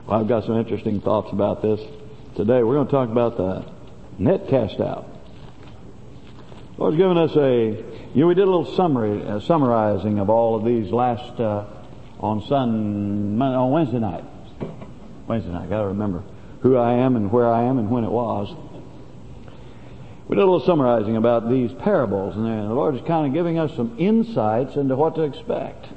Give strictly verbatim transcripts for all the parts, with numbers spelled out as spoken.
Well, I've got some interesting thoughts about this today. We're going to talk about the net cast out. The Lord's given us a, you know, we did a little summary, uh, summarizing of all of these last, uh, on Sun, on Wednesday night. Wednesday night, I got to remember who I am and where I am and when it was. We did a little summarizing about these parables, and the Lord is kind of giving us some insights into what to expect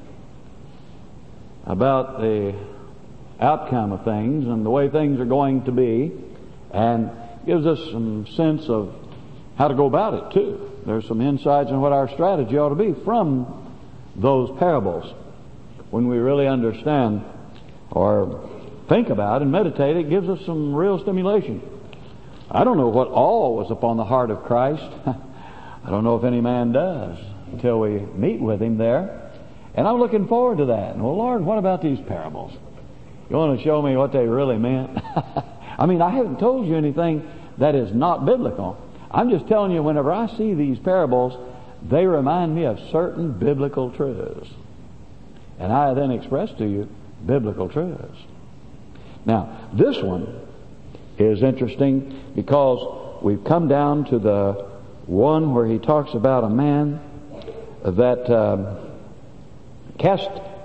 about the outcome of things and the way things are going to be, and gives us some sense of how to go about it too. There's some insights on what our strategy ought to be from those parables. When we really understand or think about and meditate, it gives us some real stimulation. I don't know what all was upon the heart of Christ. I don't know if any man does until we meet with Him there. And I'm looking forward to that. And well, Lord, what about these parables? You want to show me what they really meant? I mean, I haven't told you anything that is not biblical. I'm just telling you, whenever I see these parables, they remind me of certain biblical truths. And I then express to you biblical truths. Now, this one is interesting because we've come down to the one where he talks about a man that um, cast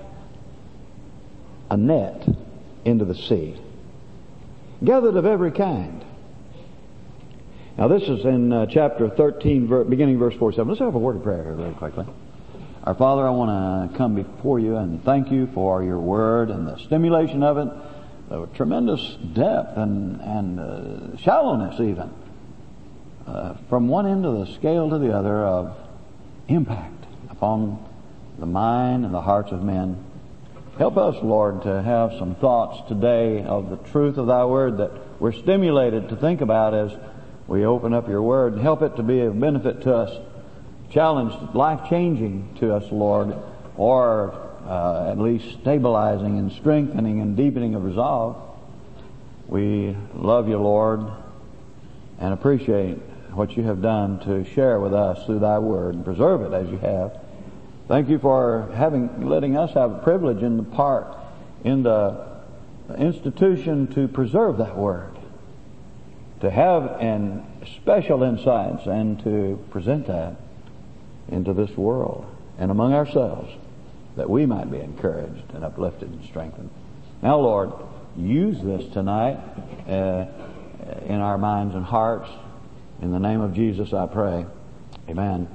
a net into the sea, gathered of every kind. Now this is in uh, chapter thirteen, ver- beginning verse forty-seven. Let's have a word of prayer here very quickly. Our Father, I want to come before you and thank you for your word and the stimulation of it, the tremendous depth and, and uh, shallowness even, uh, from one end of the scale to the other of impact upon the mind and the hearts of men. Help us, Lord, to have some thoughts today of the truth of thy word that we're stimulated to think about as we open up your word. And help it to be of benefit to us, challenge, life-changing to us, Lord, or uh, at least stabilizing and strengthening and deepening of resolve. We love you, Lord, and appreciate what you have done to share with us through thy word and preserve it as you have. Thank you for having, letting us have a privilege in the part, in the institution to preserve that word, to have an special insights and to present that into this world and among ourselves, that we might be encouraged and uplifted and strengthened. Now, Lord, use this tonight uh, in our minds and hearts. In the name of Jesus, I pray. Amen.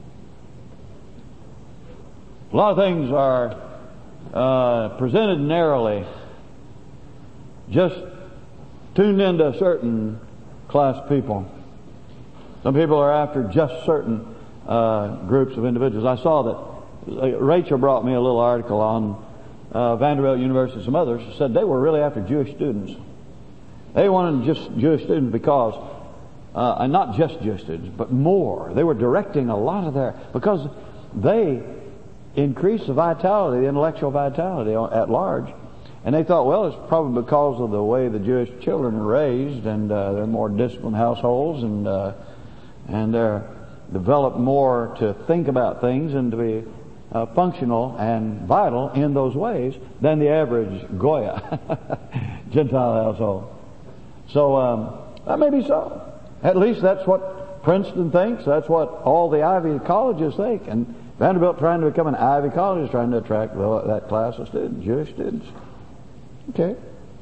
A lot of things are uh, presented narrowly, just tuned into a certain class of people. Some people are after just certain uh, groups of individuals. I saw that uh, Rachel brought me a little article on uh, Vanderbilt University and some others said they were really after Jewish students. They wanted just Jewish students because, uh, and not just Jewish students, but more. They were directing a lot of their, because they increase the vitality, the intellectual vitality at large. And they thought, well, it's probably because of the way the Jewish children are raised, and uh, they're more disciplined households, and uh, and they're developed more to think about things and to be uh, functional and vital in those ways than the average Goya Gentile household. So um, that may be so. At least that's what Princeton thinks. That's what all the Ivy colleges think. And Vanderbilt, trying to become an Ivy college, is trying to attract that class of students, Jewish students. Okay.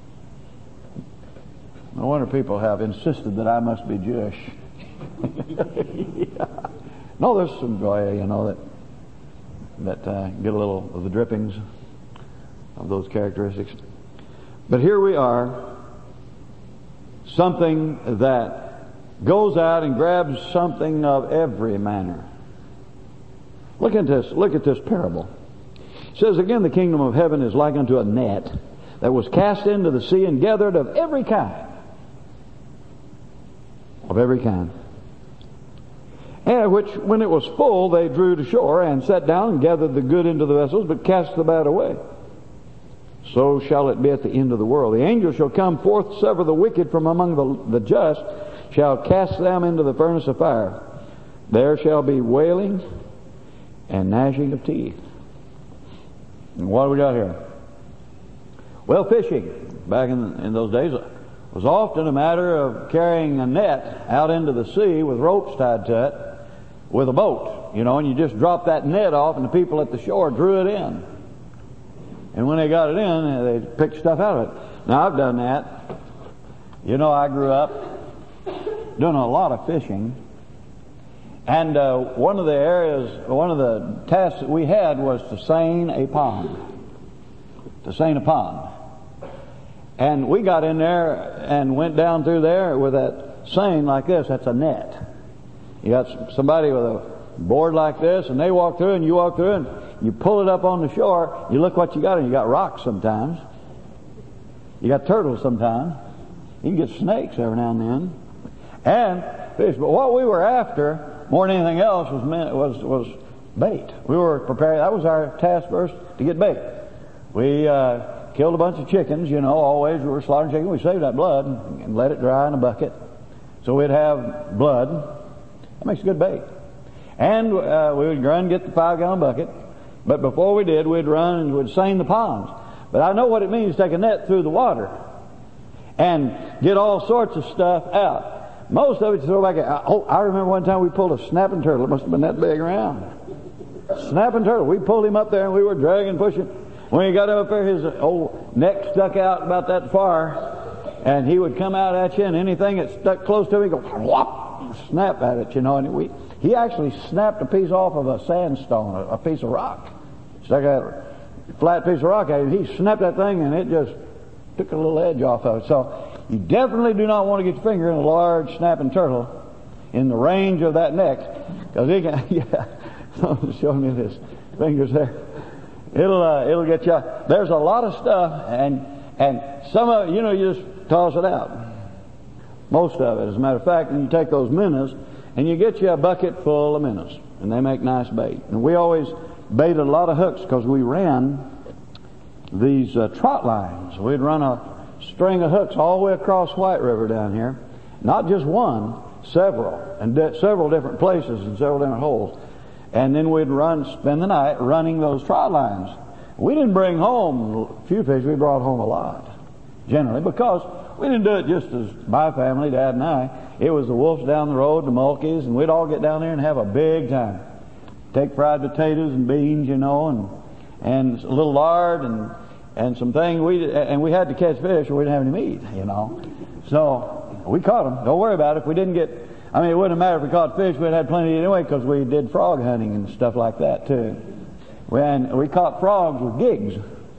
No wonder people have insisted that I must be Jewish. Yeah. No, there's some Goya, you know, that that uh, get a little of the drippings of those characteristics. But here we are, something that goes out and grabs something of every manner. Look at this. Look at this parable. It says, again, the kingdom of heaven is like unto a net that was cast into the sea and gathered of every kind. Of every kind. And which, when it was full, they drew to shore and sat down and gathered the good into the vessels, but cast the bad away. So shall it be at the end of the world. The angel shall come forth, sever the wicked from among the, the just, shall cast them into the furnace of fire. There shall be wailing and gnashing of teeth. And what do we got here? Well, fishing. back in, in those days was often a matter of carrying a net out into the sea with ropes tied to it with a boat, you know, and you just dropped that net off and the people at the shore drew it in. And when they got it in, they picked stuff out of it. Now, I've done that. You know, I grew up doing a lot of fishing. And uh, one of the areas, one of the tasks that we had was to seine a pond. To seine a pond. And we got in there and went down through there with that seine like this. That's a net. You got somebody with a board like this, and they walk through, and you walk through, and you pull it up on the shore. You look what you got, and you got rocks sometimes. You got turtles sometimes. You can get snakes every now and then, and fish. But what we were after more than anything else was was was bait. We were prepared. That was our task first, to get bait. We uh, killed a bunch of chickens. You know, always we were slaughtering chicken. We saved that blood and, and let it dry in a bucket, so we'd have blood. That makes a good bait. And uh, we would run and get the five-gallon bucket. But before we did, we'd run and we'd seine the ponds. But I know what it means to take a net through the water and get all sorts of stuff out. Most of it you throw back. Oh, I remember one time we pulled a snapping turtle. It must have been that big around. Snapping turtle. We pulled him up there and we were dragging, pushing. When he got up there, his old neck stuck out about that far, and he would come out at you, and anything that stuck close to him, he'd go whop, snap at it, you know. And we, he actually snapped a piece off of a sandstone, a, a piece of rock. Stuck a flat piece of rock at him. He snapped that thing, and it just took a little edge off of it. So you definitely do not want to get your finger in a large snapping turtle in the range of that neck, because he can. Yeah, someone's showing me his fingers there. It'll uh, it'll get you. There's a lot of stuff, and and some of it, you know, you just toss it out. Most of it, as a matter of fact, and you take those minnows, and you get you a bucket full of minnows, and they make nice bait. And we always baited a lot of hooks because we ran these uh, trot lines. We'd run a string of hooks all the way across White River down here, not just one, several, and di- several different places and several different holes. And then we'd run, spend the night running those trot lines. We didn't bring home a few fish, we brought home a lot, generally, because we didn't do it just as my family, Dad and I. It was the Wolfs down the road, the Mulkeys, and we'd all get down there and have a big time. Take fried potatoes and beans, you know, and and a little lard and and some things. We and we had to catch fish, or we didn't have any meat, you know. So we caught them. Don't worry about it. If we didn't get, I mean, it wouldn't matter if we caught fish. We'd had plenty anyway, because we did frog hunting and stuff like that too. When we caught frogs with gigs.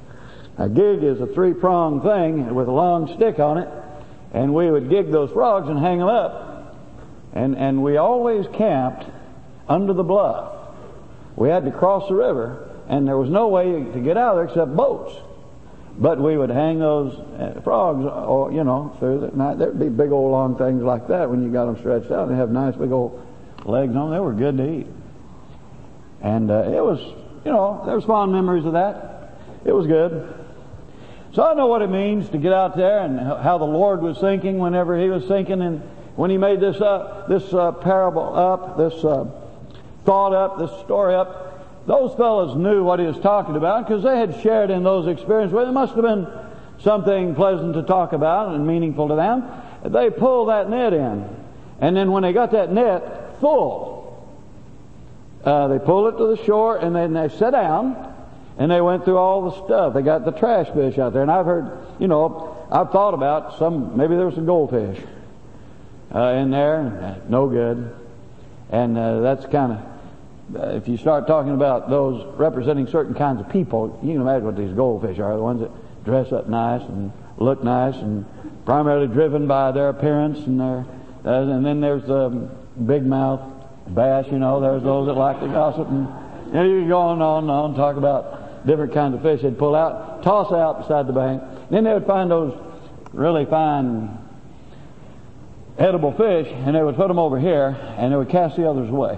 A gig is a three-pronged thing with a long stick on it, and we would gig those frogs and hang them up. And and we always camped under the bluff. We had to cross the river, and there was no way to get out of there except boats. But we would hang those frogs, or you know, through the night. There'd be big old long things like that when you got them stretched out. They have nice big old legs on them. They were good to eat. And uh, it was, you know, there was fond memories of that. It was good. So I know what it means to get out there, and how the Lord was thinking whenever He was thinking, and when He made this up, this uh, parable up, this uh, thought up, this story up. Those fellows knew what He was talking about, because they had shared in those experiences. Well, it must have been something pleasant to talk about and meaningful to them. They pulled that net in, and then when they got that net full, uh, they pulled it to the shore, and then they sat down. And they went through all the stuff. They got the trash fish out there. And I've heard, you know, I've thought about some, maybe there was some goldfish uh, in there. No good. And uh, that's kind of, uh, if you start talking about those representing certain kinds of people, you can imagine what these goldfish are. The ones that dress up nice and look nice, and primarily driven by their appearance. And their, uh, and then there's the big mouth bass, you know. There's those that like to gossip. And you know, you can go on and on and on, talk about different kinds of fish they'd pull out, toss out beside the bank. Then they would find those really fine edible fish, and they would put them over here, and they would cast the others away.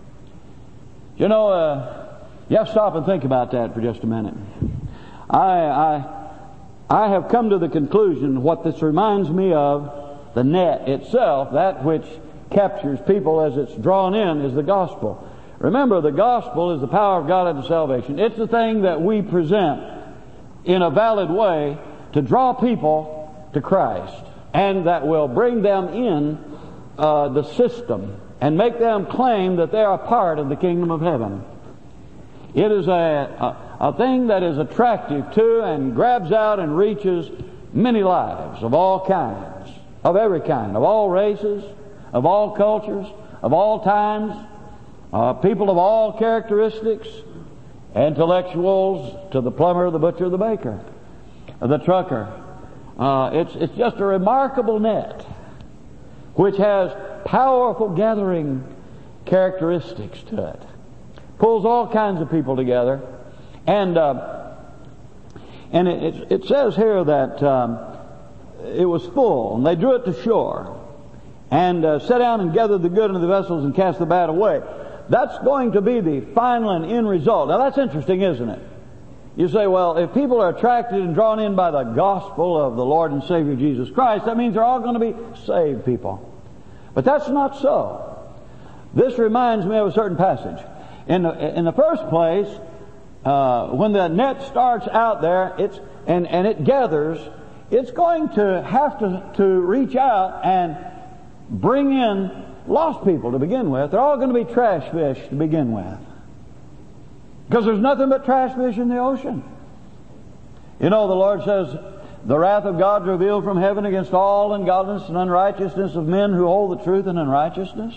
You know, uh, you have to stop and think about that for just a minute. I, I, I have come to the conclusion what this reminds me of, the net itself, that which captures people as it's drawn in, is the gospel. Remember, the gospel is the power of God unto salvation. It's the thing that we present in a valid way to draw people to Christ, and that will bring them in uh, the system and make them claim that they are a part of the kingdom of heaven. It is a, a, a thing that is attractive to and grabs out and reaches many lives of all kinds, of every kind, of all races, of all cultures, of all times, uh, people of all characteristics, intellectuals to the plumber, the butcher, the baker, the trucker. Uh, it's, it's just a remarkable net which has powerful gathering characteristics to it. Pulls all kinds of people together. And uh, and it, it says here that um, it was full, and they drew it to shore, and uh, sat down and gathered the good into the vessels and cast the bad away. That's going to be the final and end result. Now that's interesting, isn't it? You say, well, if people are attracted and drawn in by the gospel of the Lord and Savior Jesus Christ, that means they're all going to be saved people. But that's not so. This reminds me of a certain passage. In the, in the first place, uh, when the net starts out there, it's and, and it gathers, it's going to have to, to reach out and bring in lost people to begin with. They're all going to be trash fish to begin with. Because there's nothing but trash fish in the ocean. You know, the Lord says, the wrath of God is revealed from heaven against all ungodliness and unrighteousness of men who hold the truth in unrighteousness.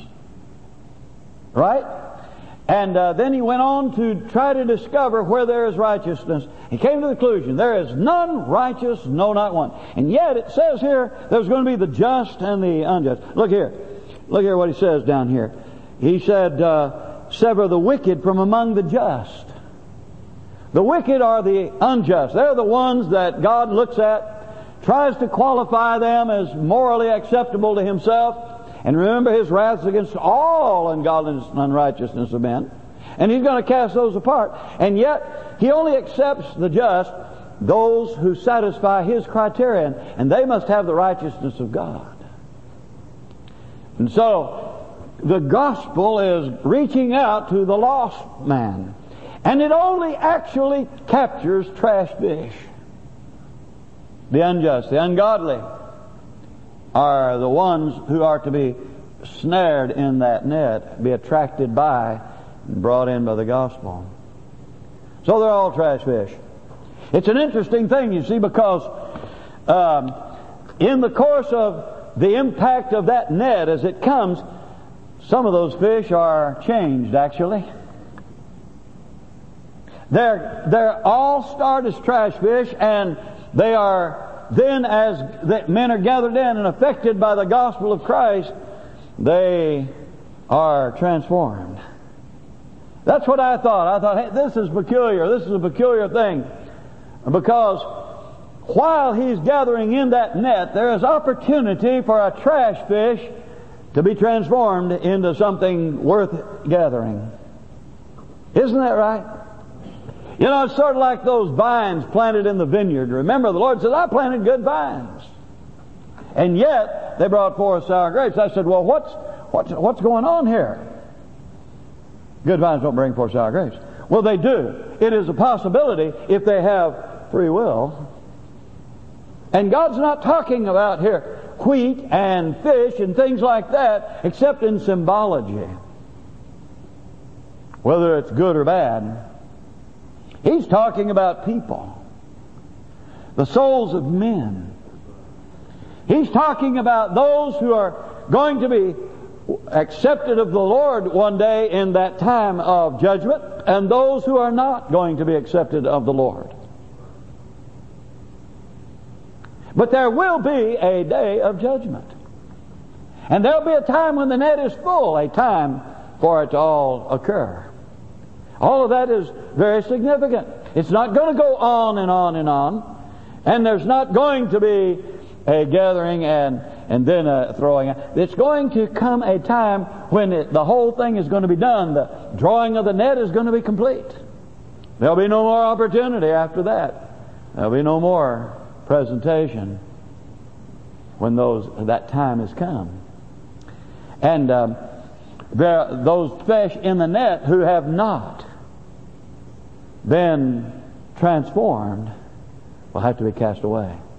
Right? And uh, then he went on to try to discover where there is righteousness. He came to the conclusion, there is none righteous, no, not one. And yet it says here, there's going to be the just and the unjust. Look here. Look here what he says down here. He said, uh, sever the wicked from among the just. The wicked are the unjust. They're the ones that God looks at, tries to qualify them as morally acceptable to Himself. And remember, His wrath is against all ungodliness and unrighteousness of men. And He's going to cast those apart. And yet, He only accepts the just, those who satisfy His criterion. And they must have the righteousness of God. And so, the gospel is reaching out to the lost man. And it only actually captures trash fish. The unjust, the ungodly are the ones who are to be snared in that net, be attracted by and brought in by the gospel. So they're all trash fish. It's an interesting thing, you see, because um, in the course of the impact of that net as it comes, some of those fish are changed, actually. They're, they're all start as trash fish, and they are then, as the men are gathered in and affected by the gospel of Christ, they are transformed. That's what I thought. I thought, hey, this is peculiar. This is a peculiar thing. Because while he's gathering in that net, there is opportunity for a trash fish to be transformed into something worth gathering. Isn't that right? You know, it's sort of like those vines planted in the vineyard. Remember, the Lord said, I planted good vines. And yet, they brought forth sour grapes. I said, well, what's, what's, what's going on here? Good vines don't bring forth sour grapes. Well, they do. It is a possibility if they have free will. And God's not talking about here wheat and fish and things like that, except in symbology. Whether it's good or bad. He's talking about people. The souls of men. He's talking about those who are going to be accepted of the Lord one day in that time of judgment, and those who are not going to be accepted of the Lord. But there will be a day of judgment. And there'll be a time when the net is full, a time for it to all occur. All of that is very significant. It's not going to go on and on and on. And there's not going to be a gathering and, and then a throwing out. It's going to come a time when it, the whole thing is going to be done. The drawing of the net is going to be complete. There'll be no more opportunity after that. There'll be no more presentation when those that time has come. And um, there, those fish in the net who have not been transformed will have to be cast away.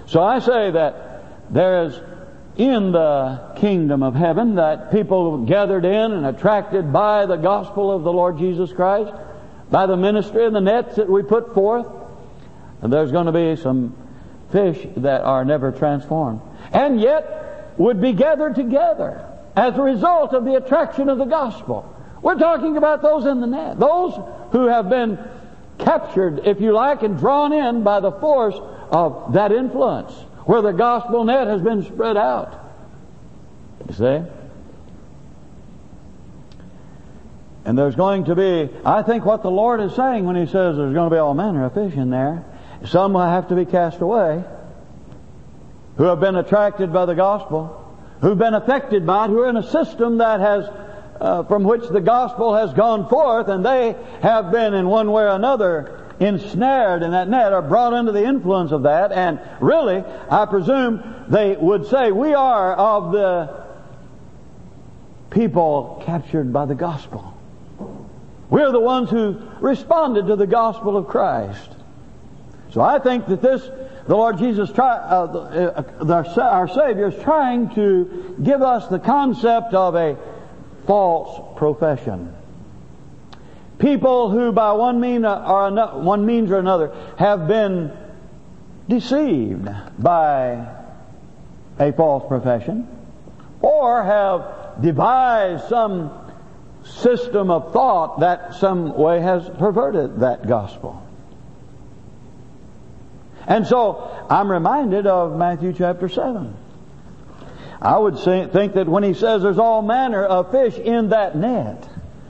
So I say that there is in the kingdom of heaven that people gathered in and attracted by the gospel of the Lord Jesus Christ, by the ministry and the nets that we put forth, and there's going to be some fish that are never transformed, and yet would be gathered together as a result of the attraction of the gospel. We're talking about those in the net, those who have been captured, if you like, and drawn in by the force of that influence, where the gospel net has been spread out. You see? And there's going to be, I think what the Lord is saying when He says there's going to be all manner of fish in there, some will have to be cast away, who have been attracted by the gospel, who've been affected by it, who are in a system that has, uh, from which the gospel has gone forth, and they have been in one way or another ensnared in that net, or brought under the influence of that, and really, I presume they would say, we are of the people captured by the gospel. We're the ones who responded to the gospel of Christ. So I think that this, the Lord Jesus, try, uh, the, uh, our Savior, is trying to give us the concept of a false profession. People who by one mean or another, one means or another have been deceived by a false profession, or have devised some system of thought that some way has perverted that gospel. And so I'm reminded of Matthew chapter seven. I would say, think that when He says there's all manner of fish in that net,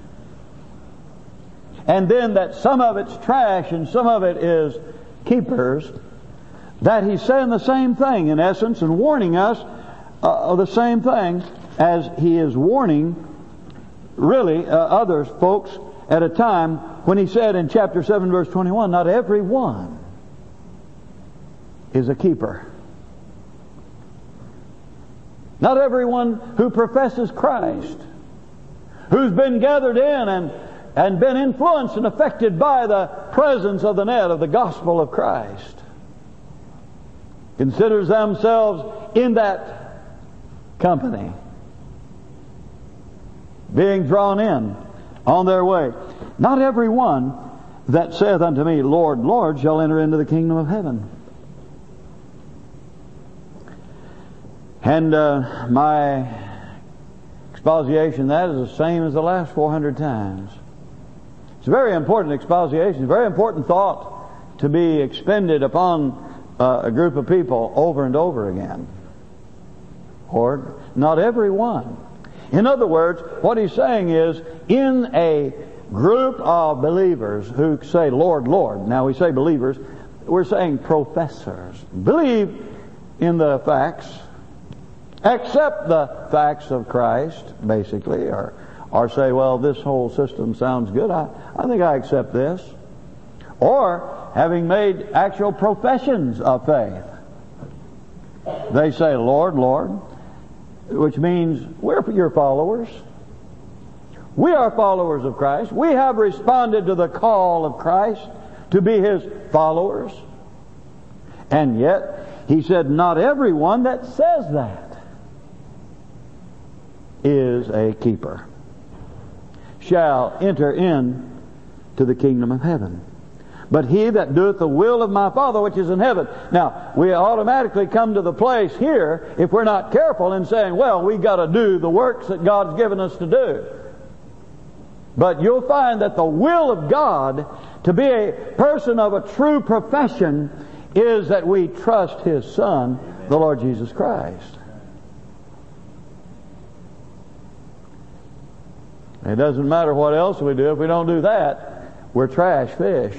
and then that some of it's trash and some of it is keepers, that He's saying the same thing in essence, and warning us uh, of the same thing as He is warning really uh, others, folks, at a time when He said in chapter seven verse twenty-one, not every one is a keeper. Not everyone who professes Christ, who's been gathered in and and been influenced and affected by the presence of the net of the gospel of Christ, considers themselves in that company, being drawn in on their way. Not every one that saith unto me, Lord, Lord, shall enter into the kingdom of heaven. And uh, my exposiation of that is the same as the last four hundred times. It's a very important exposition, a very important thought to be expended upon uh, a group of people over and over again. Lord, not every one. In other words, what He's saying is, in a group of believers who say, Lord, Lord, now we say believers, we're saying professors, believe in the facts, accept the facts of Christ, basically, or or say, well, this whole system sounds good, I, I think I accept this. Or, having made actual professions of faith, they say, Lord, Lord, which means we're your followers. We are followers of Christ. We have responded to the call of Christ to be His followers. And yet, He said, not everyone that says that is a keeper shall enter in to the kingdom of heaven, but he that doeth the will of my Father which is in heaven. Now, we automatically come to the place here, if we're not careful, in saying, well, we've got to do the works that God's given us to do. But you'll find that the will of God to be a person of a true profession is that we trust His Son, the Lord Jesus Christ. It doesn't matter what else we do. If we don't do that, we're trash fish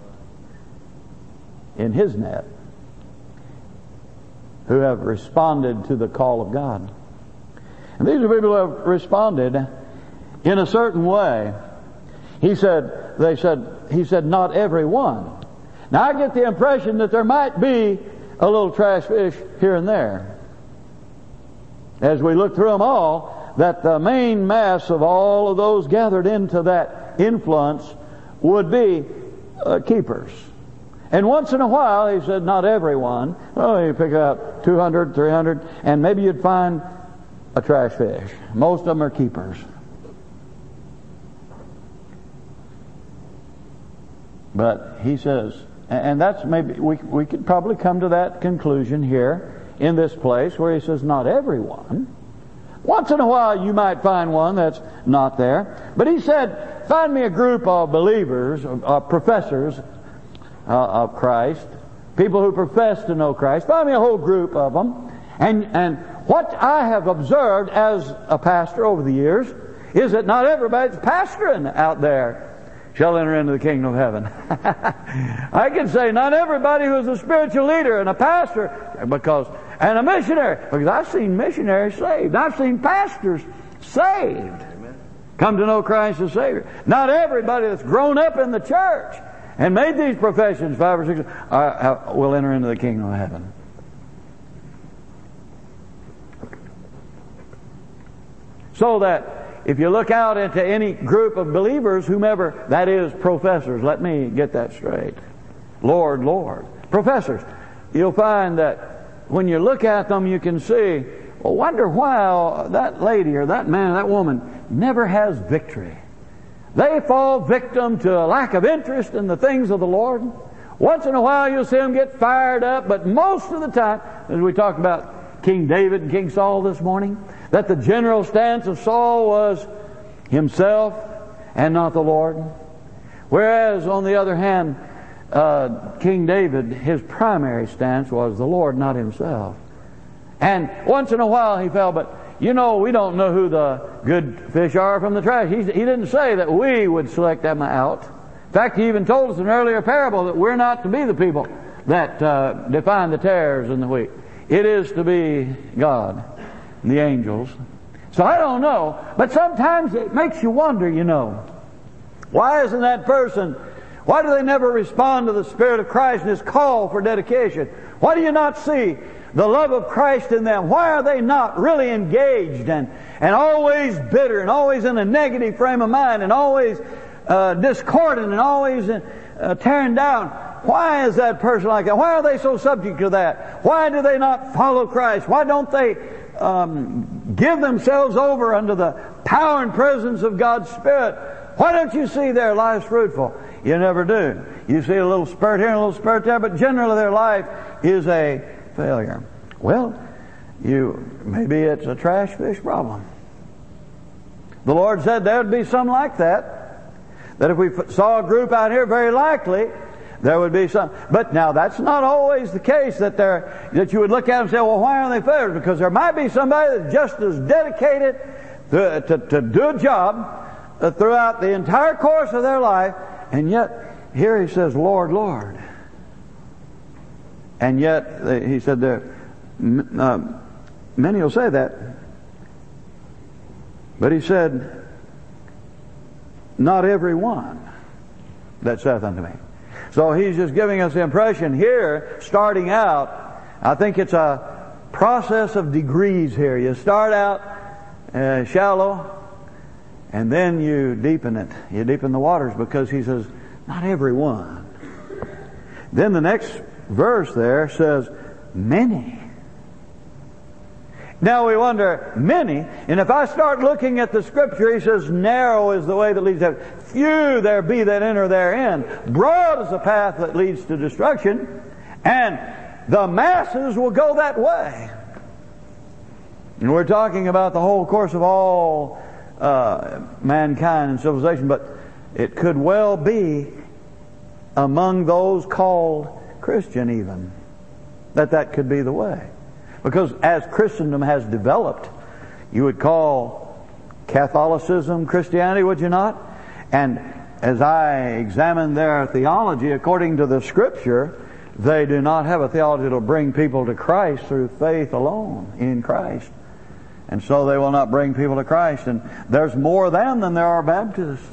in His net who have responded to the call of God. And these are people who have responded in a certain way. He said, they said, He said, not every one. Now I get the impression that there might be a little trash fish here and there. As we look through them all, that the main mass of all of those gathered into that influence would be uh, keepers. And once in a while, he said, not everyone. Oh, you pick out two hundred, three hundred, and maybe you'd find a trash fish. Most of them are keepers. But he says, and that's maybe, we, we could probably come to that conclusion here in this place where he says, not everyone. Once in a while you might find one that's not there. But he said, find me a group of believers, of professors uh, of Christ, people who profess to know Christ. Find me a whole group of them. And, and what I have observed as a pastor over the years is that not everybody that's pastoring out there shall enter into the kingdom of heaven. I can say not everybody who's a spiritual leader and a pastor because and a missionary, because I've seen missionaries saved. I've seen pastors saved. Amen. Come to know Christ as Savior. Not everybody that's grown up in the church and made these professions five or six uh, will enter into the kingdom of heaven. So that if you look out into any group of believers, whomever that is, professors, let me get that straight. Lord, Lord. Professors, you'll find that when you look at them, you can see, well, wonder why that lady or that man or that woman never has victory. They fall victim to a lack of interest in the things of the Lord. Once in a while you'll see them get fired up, but most of the time, as we talked about King David and King Saul this morning, that the general stance of Saul was himself and not the Lord. Whereas, on the other hand, uh, King David, his primary stance was the Lord, not himself. And once in a while he fell, but you know, we don't know who the good fish are from the trash. He, he didn't say that we would select them out. In fact, he even told us in an earlier parable that we're not to be the people that uh, define the tares and the wheat. It is to be God. The angels. So I don't know, but sometimes it makes you wonder, you know, why isn't that person, why do they never respond to the Spirit of Christ and His call for dedication? Why do you not see the love of Christ in them? Why are they not really engaged and, and always bitter and always in a negative frame of mind and always uh, discordant and always uh, tearing down? Why is that person like that? Why are they so subject to that? Why do they not follow Christ? Why don't they Um, give themselves over under the power and presence of God's Spirit? Why don't you see their lives fruitful? You never do. You see a little spurt here and a little spurt there, but generally their life is a failure. Well, you maybe it's a trash fish problem. The Lord said there would be some like that. That if we saw a group out here, very likely there would be some. But now that's not always the case that they're, that you would look at them and say, well, why aren't they failures? Because there might be somebody that's just as dedicated to, to, to do a job uh, throughout the entire course of their life, and yet here he says, Lord, Lord. And yet they, he said there, uh, many will say that. But he said, not every one that saith unto me. So he's just giving us the impression here, starting out, I think it's a process of degrees here. You start out uh, shallow, and then you deepen it. You deepen the waters, because he says, not every one. Then the next verse there says, many. Now we wonder, many, and if I start looking at the Scripture, he says, narrow is the way that leads to heaven. Few there be that enter therein. Broad is the path that leads to destruction, and the masses will go that way. And we're talking about the whole course of all uh, mankind and civilization, but it could well be among those called Christian even, that that could be the way. Because as Christendom has developed, you would call Catholicism Christianity, would you not? And as I examine their theology according to the Scripture, they do not have a theology that will bring people to Christ through faith alone in Christ. And so they will not bring people to Christ. And there's more of them than there are Baptists.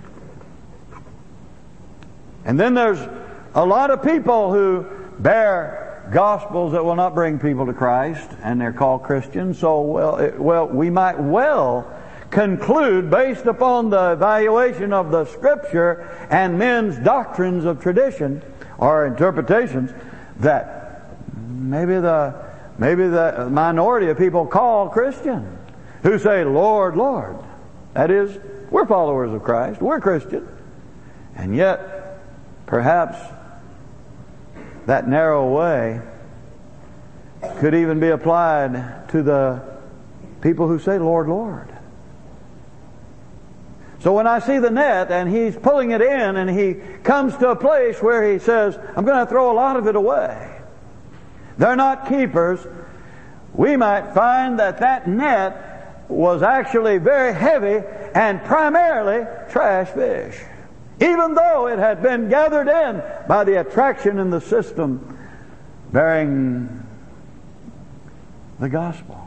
And then there's a lot of people who bear gospels that will not bring people to Christ, and they're called Christians. So, well, it, well, we might well conclude, based upon the evaluation of the Scripture and men's doctrines of tradition, are interpretations that maybe the maybe the minority of people call Christian, who say, Lord, Lord. That is, we're followers of Christ, we're Christian. And yet, perhaps that narrow way could even be applied to the people who say, Lord, Lord. So when I see the net and he's pulling it in and he comes to a place where he says, I'm going to throw a lot of it away. They're not keepers. We might find that that net was actually very heavy and primarily trash fish. Even though it had been gathered in by the attraction in the system bearing the gospel.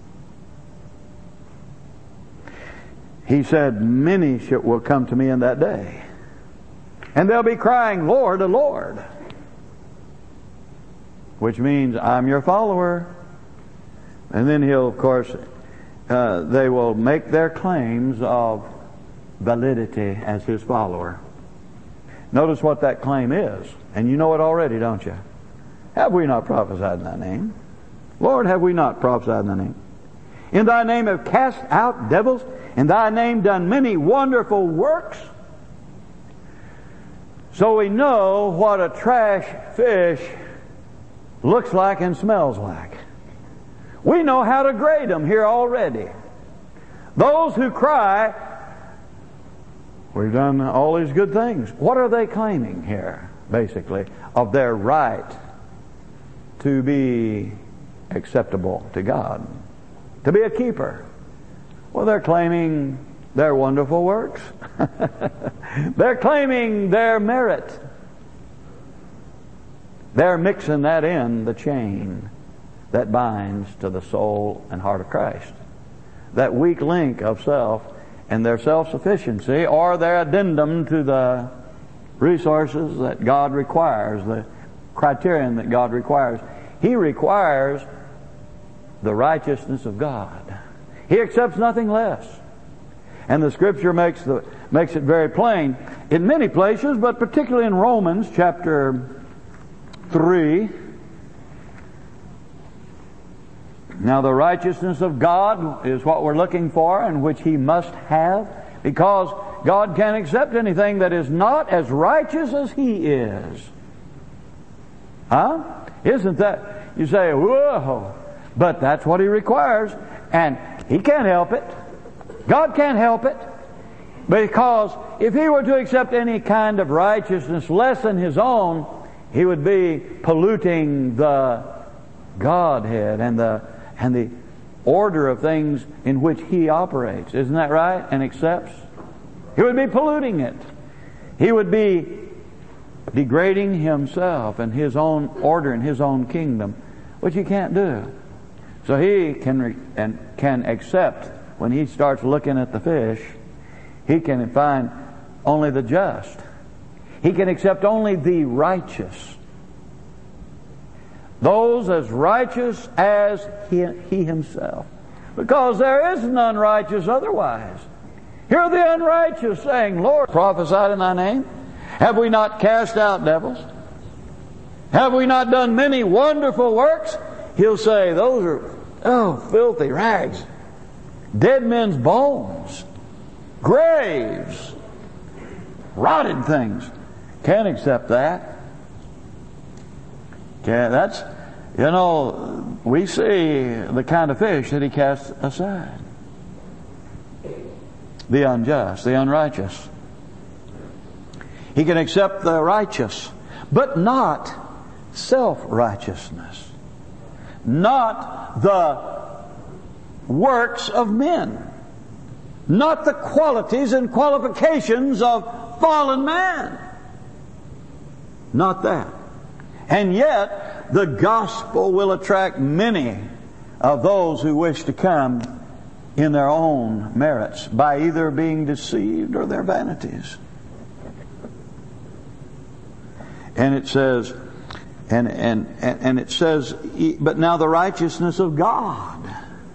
He said, many will come to me in that day, and they'll be crying, Lord, Lord. Which means, I'm your follower. And then he'll, of course, uh, they will make their claims of validity as his follower. Notice what that claim is. And you know it already, don't you? Have we not prophesied in thy name? Lord, have we not prophesied in thy name? In thy name have cast out devils. In thy name done many wonderful works. So we know what a trash fish looks like and smells like. We know how to grade them here already. Those who cry, we've done all these good things. What are they claiming here, basically, of their right to be acceptable to God? To be a keeper. Well, they're claiming their wonderful works. They're claiming their merit. They're mixing that in the chain that binds to the soul and heart of Christ. That weak link of self and their self-sufficiency, or their addendum to the resources that God requires, the criterion that God requires. He requires the righteousness of God. He accepts nothing less. And the Scripture makes the makes it very plain in many places, but particularly in Romans chapter three. Now the righteousness of God is what we're looking for, and which He must have, because God can't accept anything that is not as righteous as He is. Huh? Isn't that? You say, whoa, but that's what He requires, and He can't help it. God can't help it. Because if He were to accept any kind of righteousness less than His own, He would be polluting the Godhead and the and the order of things in which He operates. Isn't that right? And accepts. He would be polluting it. He would be degrading Himself and His own order and His own kingdom, which He can't do. So He can re- and can accept, when He starts looking at the fish, He can find only the just. He can accept only the righteous. Those as righteous as he, he Himself. Because there is none righteous otherwise. Hear the unrighteous saying, Lord, prophesied in thy name? Have we not cast out devils? Have we not done many wonderful works? He'll say, those are, oh, filthy rags. Dead men's bones. Graves. Rotted things. Can't accept that. Okay, that's, you know, we see the kind of fish that He casts aside. The unjust, the unrighteous. He can accept the righteous, but not self-righteousness. Not the works of men. Not the qualities and qualifications of fallen man. Not that. And yet, the gospel will attract many of those who wish to come in their own merits by either being deceived or their vanities. And it says, and, and, and, and it says, but now the righteousness of God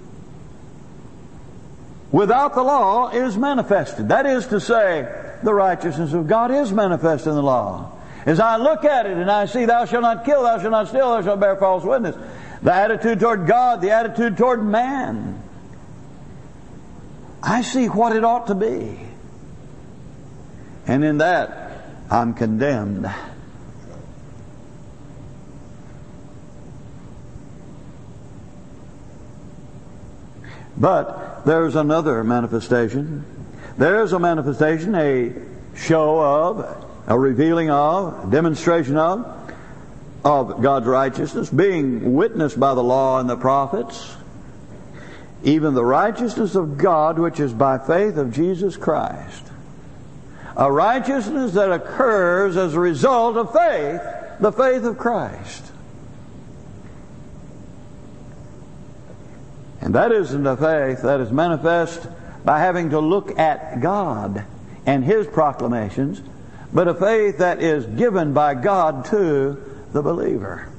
without the law is manifested. That is to say, the righteousness of God is manifest in the law. As I look at it and I see thou shalt not kill, thou shalt not steal, thou shalt bear false witness, the attitude toward God, the attitude toward man, I see what it ought to be. And in that, I'm condemned. But there's another manifestation. There's a manifestation, a show of, a revealing of, a demonstration of, of God's righteousness, being witnessed by the law and the prophets, even the righteousness of God which is by faith of Jesus Christ. A righteousness that occurs as a result of faith, the faith of Christ. And that isn't a faith that is manifest by having to look at God and His proclamations, but a faith that is given by God to the believer.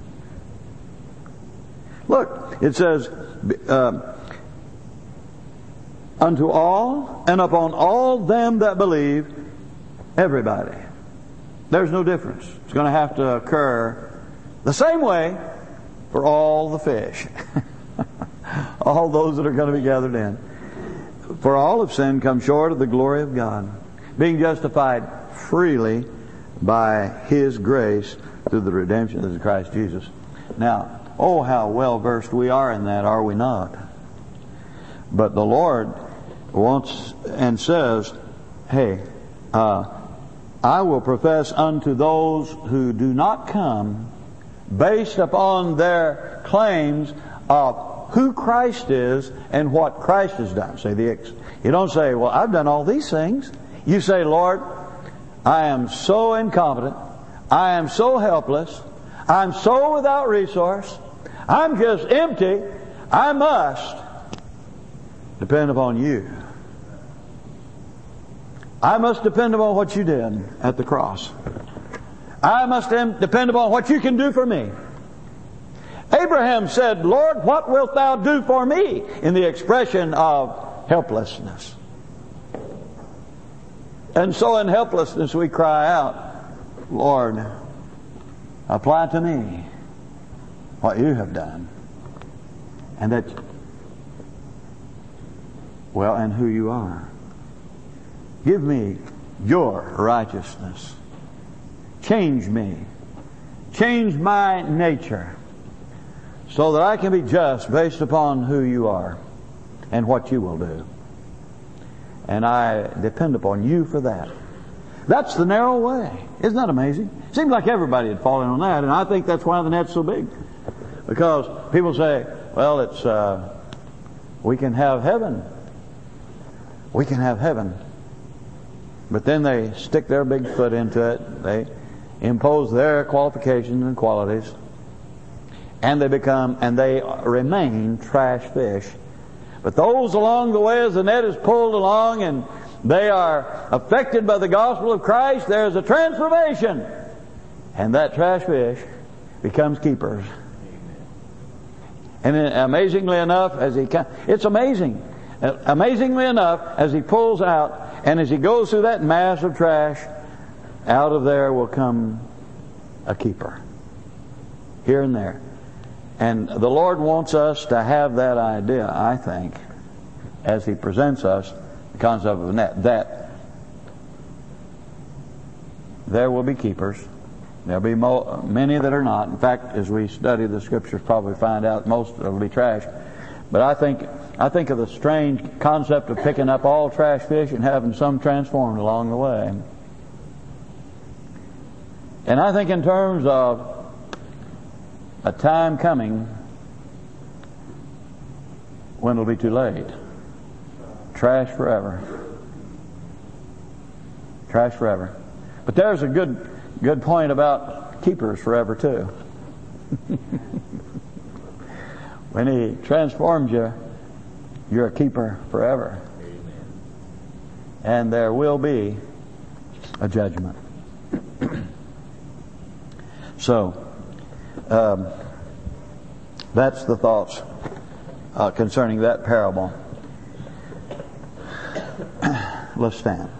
Look, it says, uh, unto all and upon all them that believe, everybody. There's no difference. It's going to have to occur the same way for all the fish. All those that are going to be gathered in. For all have sinned, come short of the glory of God, being justified freely by His grace through the redemption of Christ Jesus. Now, oh, how well versed we are in that, are we not? But the Lord wants and says, hey, uh, I will profess unto those who do not come, based upon their claims of who Christ is and what Christ has done. Say the X. You don't say, well, I've done all these things. You say, Lord, I am so incompetent. I am so helpless. I'm so without resource. I'm just empty. I must depend upon you. I must depend upon what you did at the cross. I must depend upon what you can do for me. Abraham said, Lord, what wilt thou do for me? In the expression of helplessness. And so in helplessness we cry out, Lord, apply to me what you have done. And that, well, and who you are. Give me your righteousness. Change me. Change my nature, so that I can be just based upon who you are and what you will do. And I depend upon you for that. That's the narrow way. Isn't that amazing? Seems like everybody had fallen on that, and I think that's why the net's so big. Because people say, well, it's uh, we can have heaven. We can have heaven. But then they stick their big foot into it. They impose their qualifications and qualities. And they become, and they remain trash fish. But those along the way, as the net is pulled along and they are affected by the gospel of Christ, there's a transformation. And that trash fish becomes keepers. And amazingly enough, as he, it's amazing. Amazingly enough, as he pulls out and as he goes through that mass of trash, out of there will come a keeper. Here and there. And the Lord wants us to have that idea, I think, as He presents us the concept of a net, that there will be keepers. There'll be mo- many that are not. In fact, as we study the Scriptures, probably find out most will be trash. But I think I think of the strange concept of picking up all trash fish and having some transformed along the way. And I think in terms of a time coming when it'll be too late. Trash forever. Trash forever. But there's a good good point about keepers forever too. When He transforms you, you're a keeper forever. And there will be a judgment. So, Um, that's the thoughts uh, concerning that parable. Let's stand.